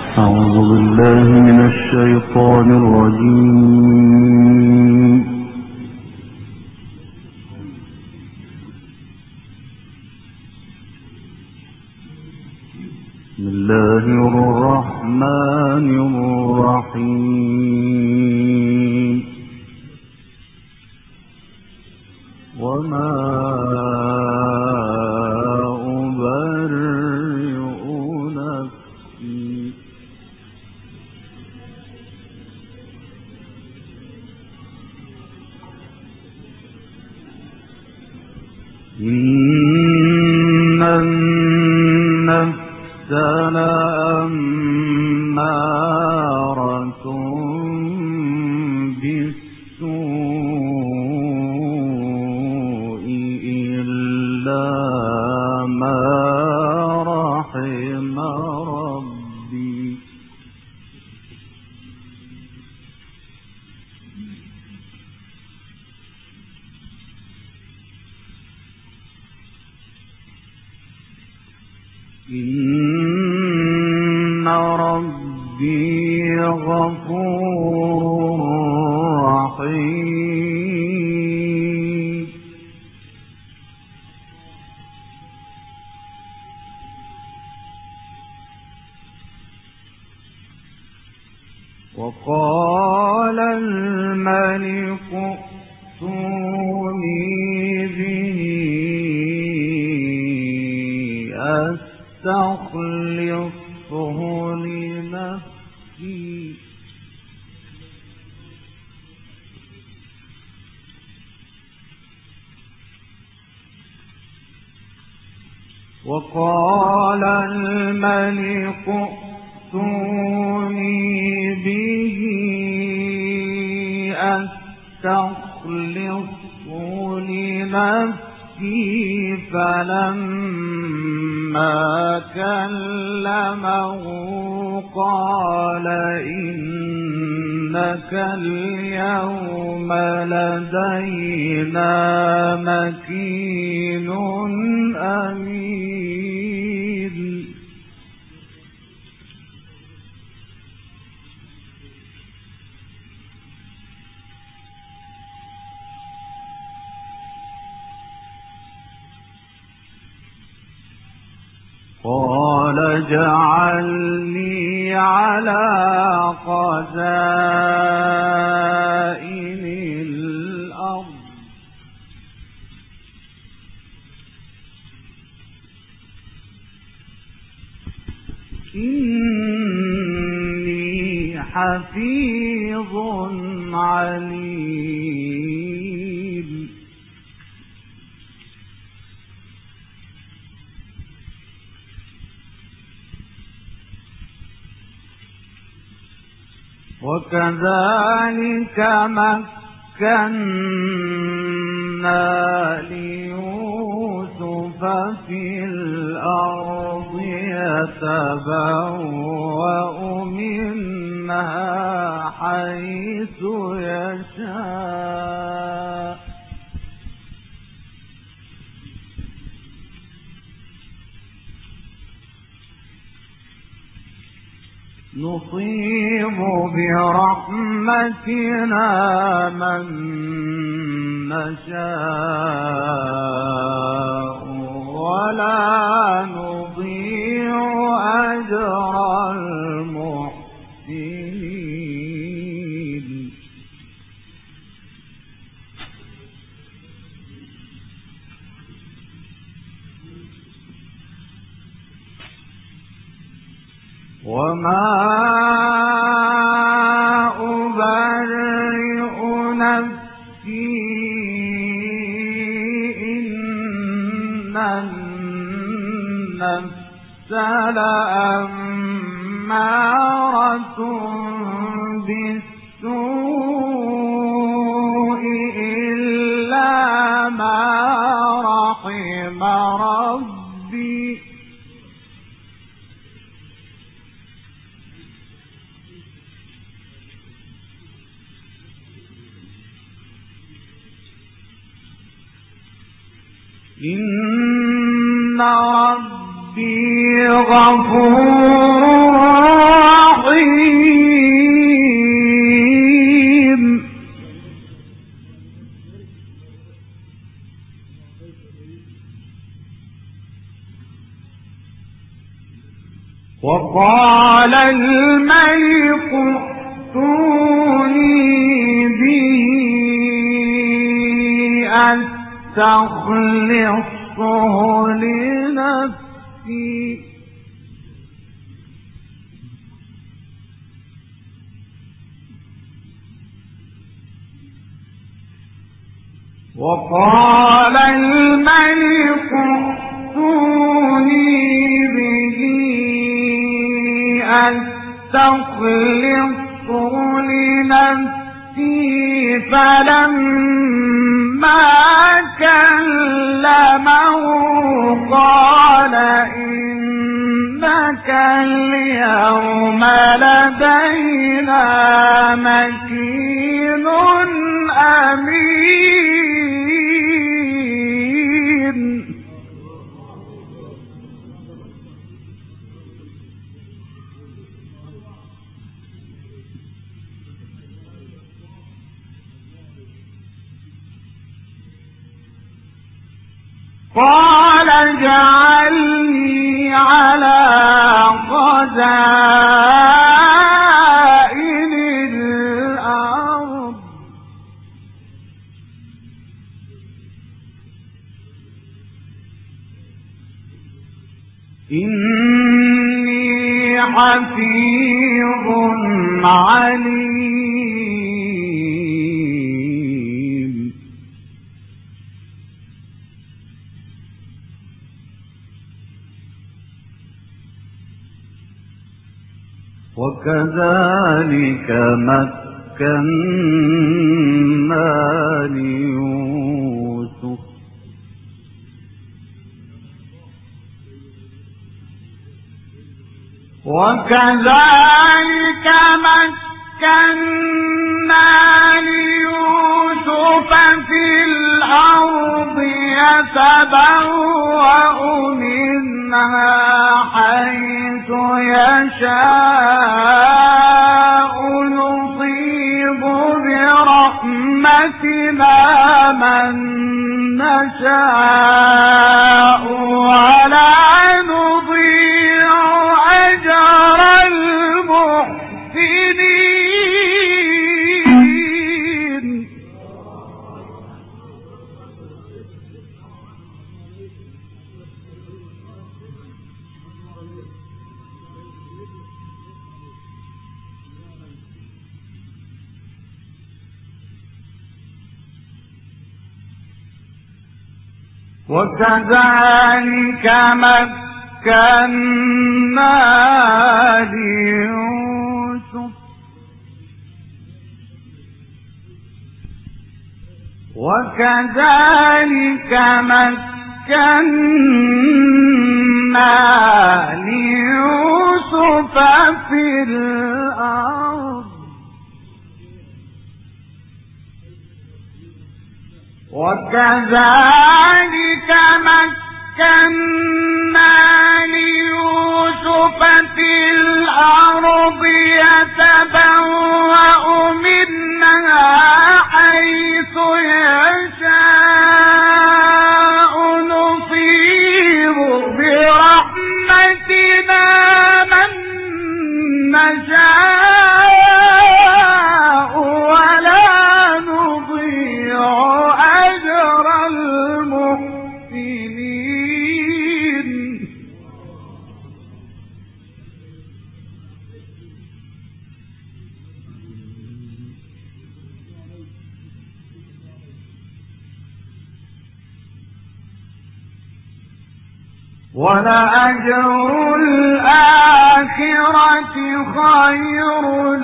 أعوذ بالله من الشيطان الرجيم. بسم الله الرحمن الرحيم. وما إن النفس لأمارة بالسوء إلا ما رحم ربي. إن ربي غفور رحيم. وقال الملك ائتوني به أستخلصه لنفسي. وقال الملك ائتوني به أستخلصه لنفسي. فلما كلمه قال إنك اليوم لدينا مكين أمين. قال اجعلني على خزائن الأرض إني حفيظ عليم. وكذلك مكنا ليوسف في الأرض يتبوأ منها حيث يشاء. نصيب برحمتنا من نشاء ولا نضيع أجر المحسنين. وما أبرئ نفسي إن النفس لأمارة بالسوء إلا ما رحم ربي. إن ربي غفور الرحيم. وقال الملك ائتوني به أستخلصه لنفسي. وقال الملك ائتوني به أستخلصه لنفسي. فلما كلمه قال إنك اليوم لدينا مكين أمين. قال اجعلني على خزائن الأرض إني حفيظ عليم. وكذلك مكنا ليوسف وكذلك مكنا ليوسف في الأرض يتبوأ منها حيث يشاء نصيب برحمتنا من نشاء ولا نضيع أجر المحسنين. وكذلك مكنا ليوسف وكذلك مكنا ليوسف في الأرض وكذلك مكنا ليوسف في الأرض يتبوأ منها حيث يشاء نصيب برحمتنا من نشاء ولا نضيع أجر المحسنين. ولأجر الآخرة خير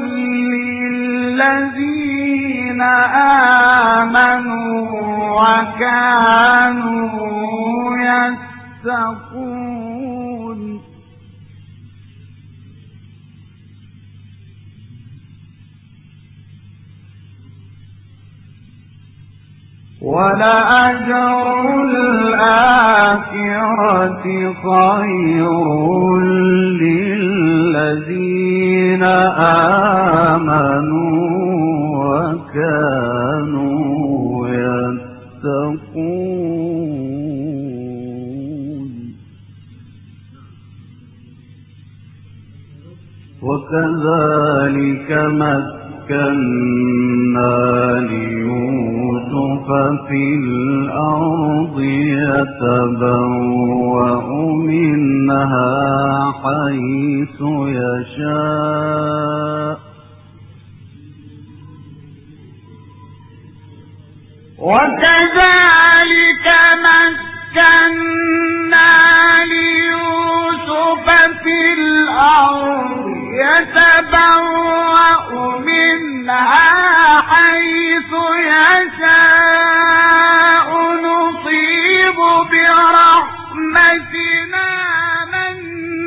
للذين آمنوا وكانوا يتقون. ولأجر الآخرة خير للذين الذين آمنوا وكانوا يتقون وكذلك مكنا ليوسف في الأرض يتبوأ منها حيث يشاء وكذلك مكنا ليوسف في الأرض يتبوأ منها حيث يشاء نصيب برحمتنا من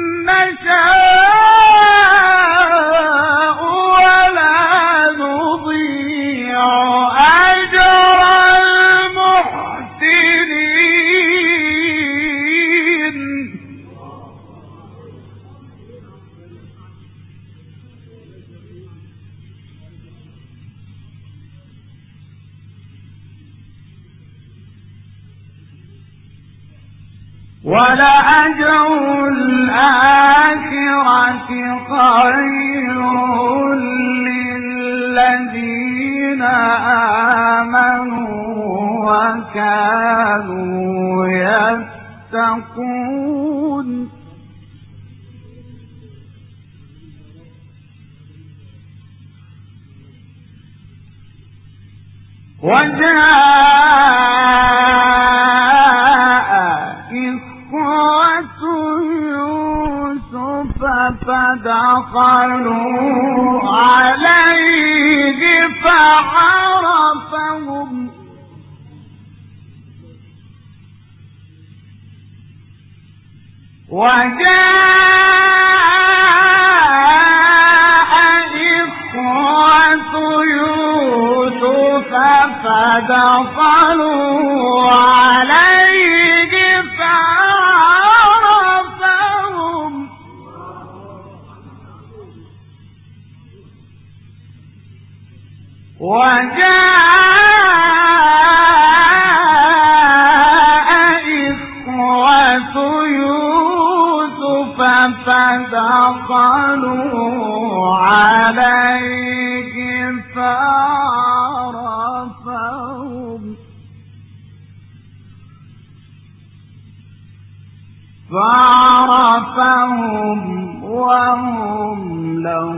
نشاء ولا نضيع أجر المحسنين ولأجر الآخرة خير للذين آمنوا وكانوا يتقون فدخلوا عليه فعرفهم وجاء إخوة يوسف فدخلوا عليه فعرفهم فدخلوا عليه فعرفهم وهم له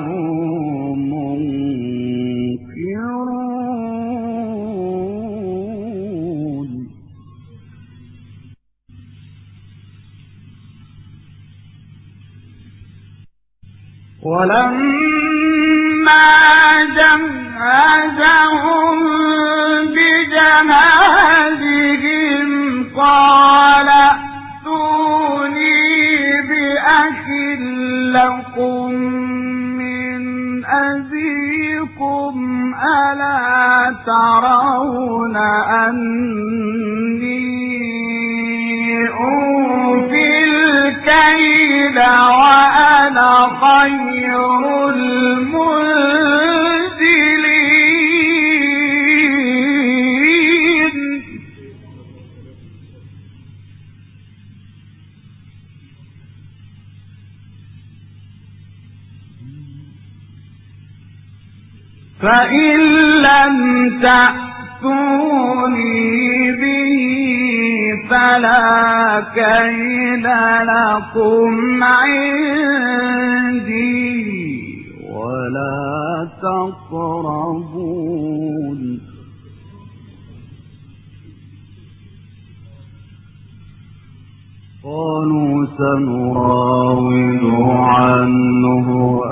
منكرون ولما جهزهم بجهازهم قال ائتوني بأخ لكم من أبيكم ألا ترون أني أوفي الكيل وأنا خير المنزلين فإن لم تأتوني به فلا كيل لكم عندي ولا تقربون قالوا سنراود عنه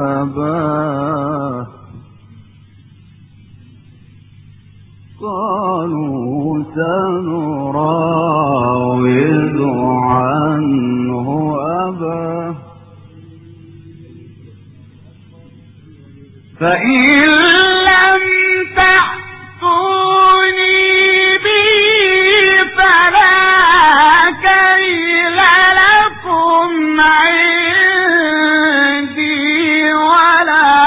أباه فإن لم تأتوني به فلا كيل لكم عندي ولا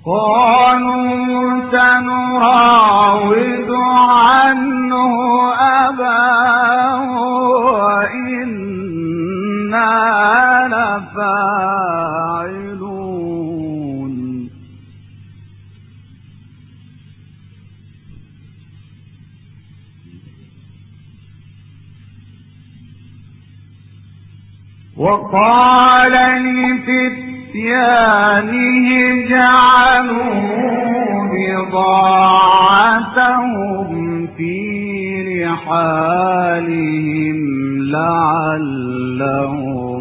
قالوا سنراود عنه أباه وإنا لفاعلون وقال لفتيانه جعلوا بضاعتهم في رحالهم لعلهم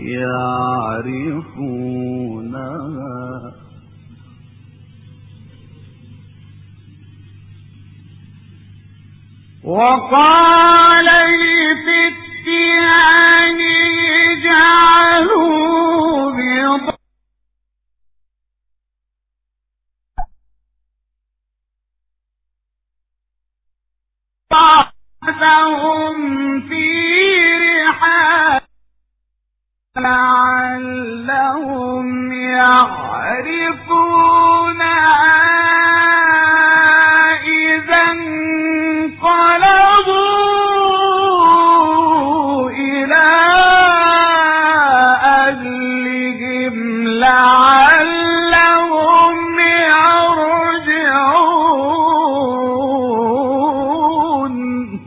يعرفونها وقال لفتيانه جعلوا بضاعتهم في رحال لعلهم يعرفونها إذا انقلبوا إلى أهلهم لعلهم يرجعون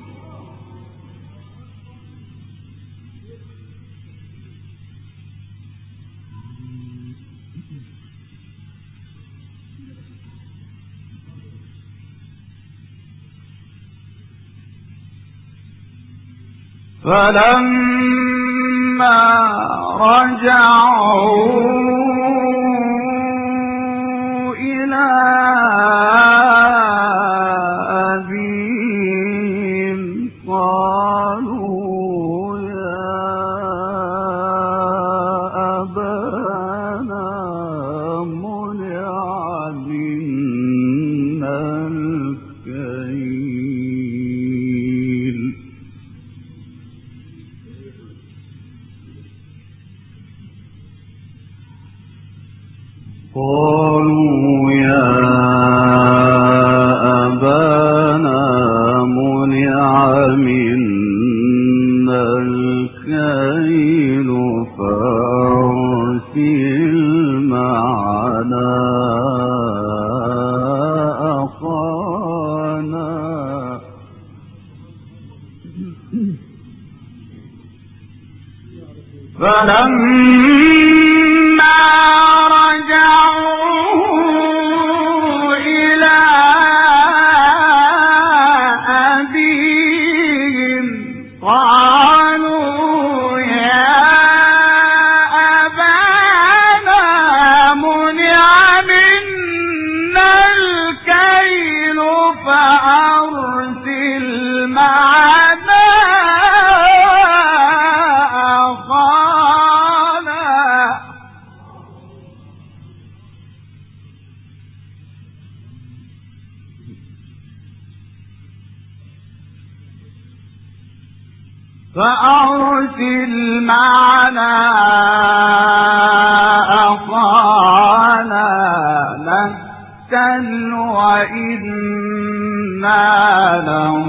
فلما رجعوا إلى أبيهم قالوا يا أبانا منع منا الكيل قالوا يا أبانا منع منا الكيل فأرسل معنا أخانا فلما رجعوا إلى أبيهم قالوا يا أبانا منع منا الكيل فأرسل معنا أخانا نكتل وإنا له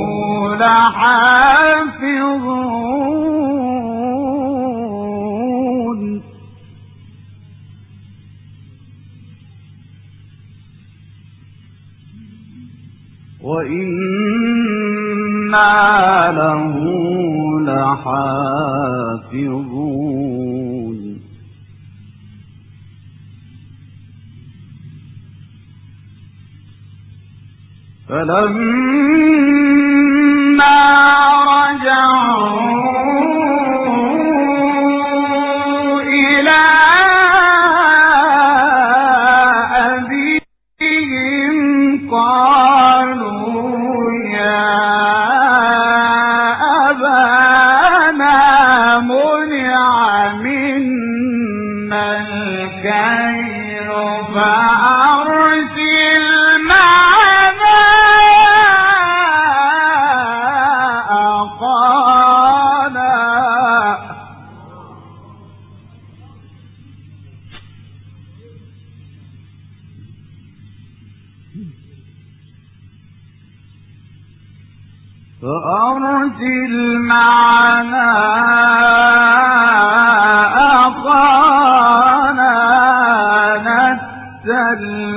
لحافظون وإنا له لحافظون فلما رجعوا إلى أبيهم قالوا يا أبانا منع منا الكيل فأرسل معنا أخانا فأرسل معنا أخانا نكتل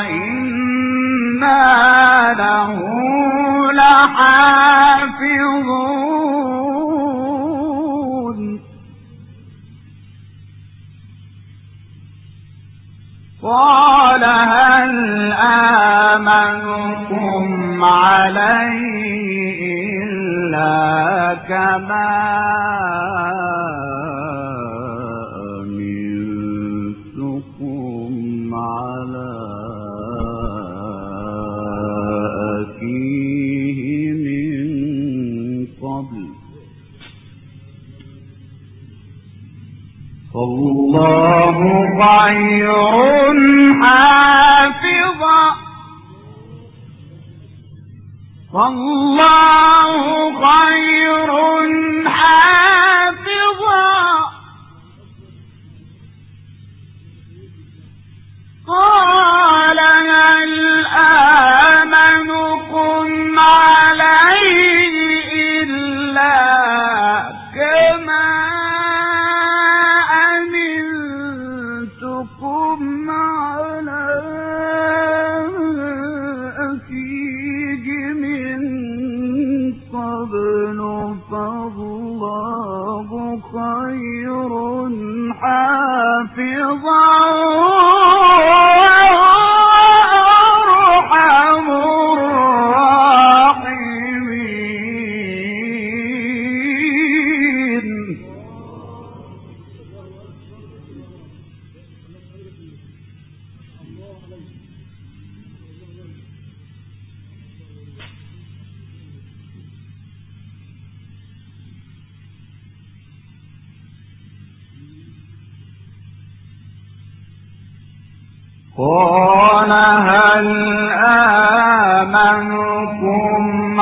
وإنا له لحافظون. قال هل آمنكم عليه إلا كما أمنتكم على أخيه من قبل فالله خير حافظا والله خير حافظا. قال هل آمنكم عليه إلا كما أمنتكم على أخيه من قبل فالله خير حافظا وأرحم الراحمين. قال هل آمنكم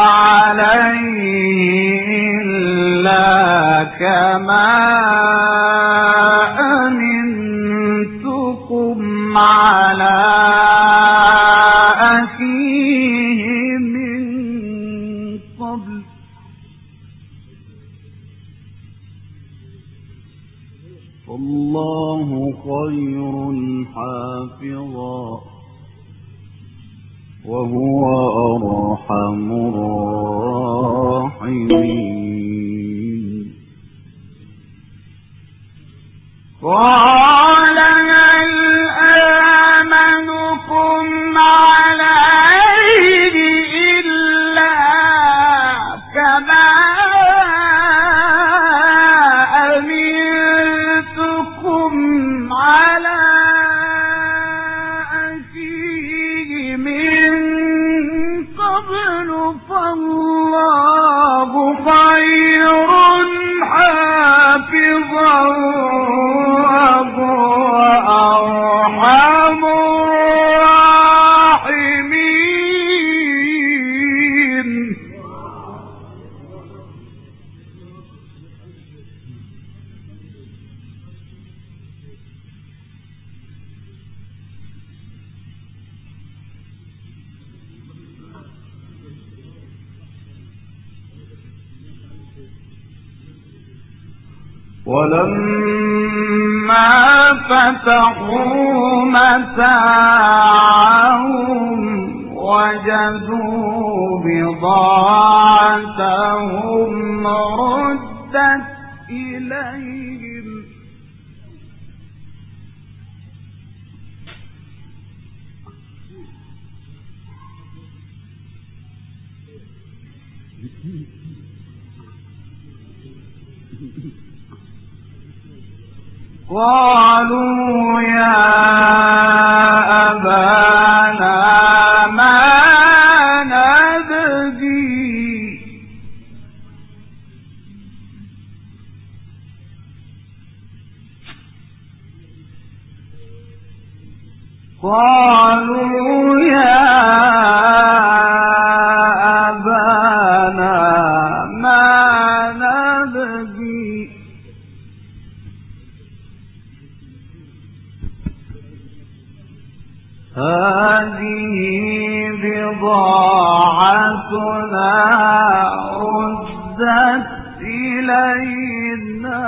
عليه إلا كما أمنتكم على أخيه من قبل فالله خير حافظا وهو أرحم الراحمين. قال هل آمنكم عليه إلا كما أمنتكم على أخيه من قبل فالله خير حافظا وهو أرحم الراحمين. ولما فتحوا متاعهم وجدوا بضاعتهم ردت إليهم قالوا يا أبانا ما نبغي قالوا يا أبانا ما نبغي هذا هذه بضاعتنا ردت إلينا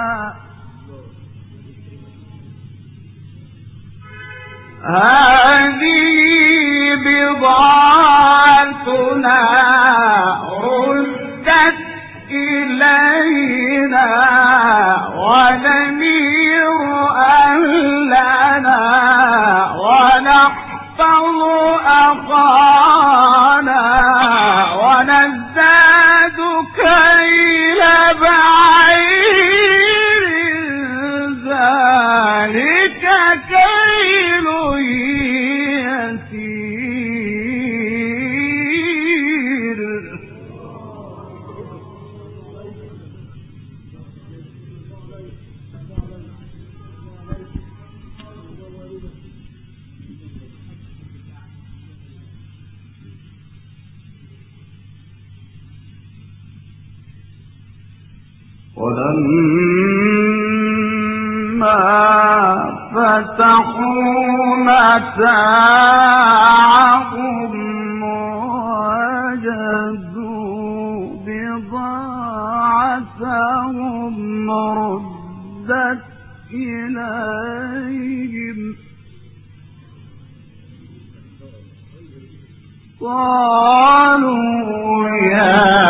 هذه بضاعتنا ردت إلينا ونمير أهلنا ونحفظ أخانا ونزداد كيل بعير ذلك كيل يسير ولما فتحوا متاعهم وجدوا بضاعتهم ردت إليهم قالوا يا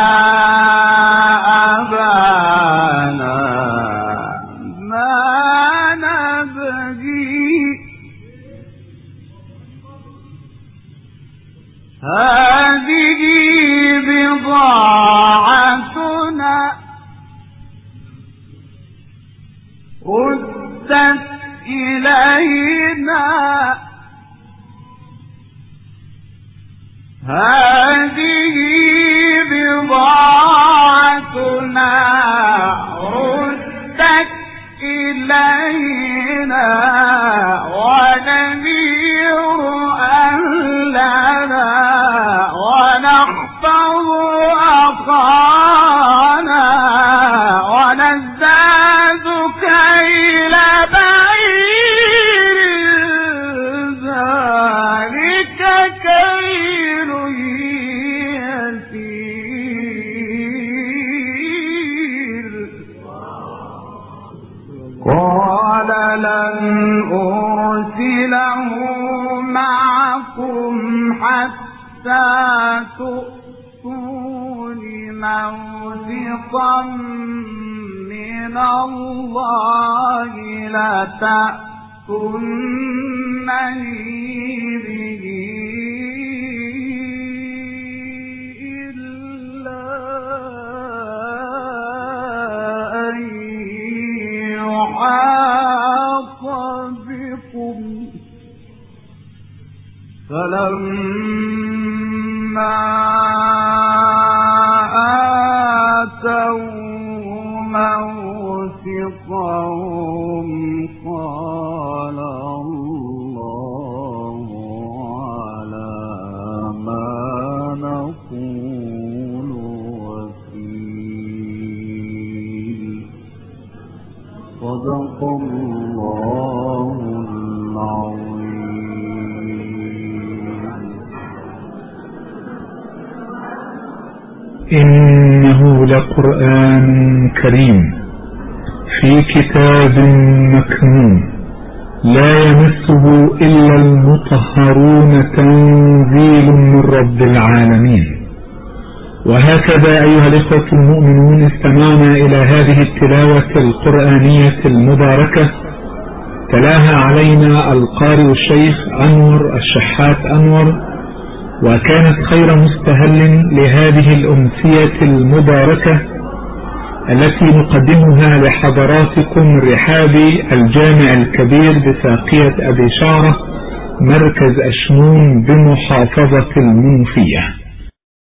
هذه بضاعتنا ردت إلينا هذه بضاعتنا ردت إلينا ونمير أهلنا ونحفظ أخانا ونزداد كيل بعير ذلك كيل يسير قال لن أرسله معكم حتى تؤتون موثقا من الله لتأتونني به إلا أن يحاط بكم فلما آتوا موثقهم قال الله على ما نقول وكيل صدق الله إنه لقرآن كريم في كتاب مكنون لا يمسه إلا المطهرون تنزيل من رب العالمين. وهكذا أيها الإخوة المؤمنون استمعنا إلى هذه التلاوة القرآنية المباركة تلاها علينا القارئ الشيخ أنور الشحات أنور، وكانت خير مستهل لهذه الأمسية المباركة التي نقدمها لحضراتكم رحاب الجامع الكبير بساقية أبي شعرة مركز أشمون بمحافظة المنوفية.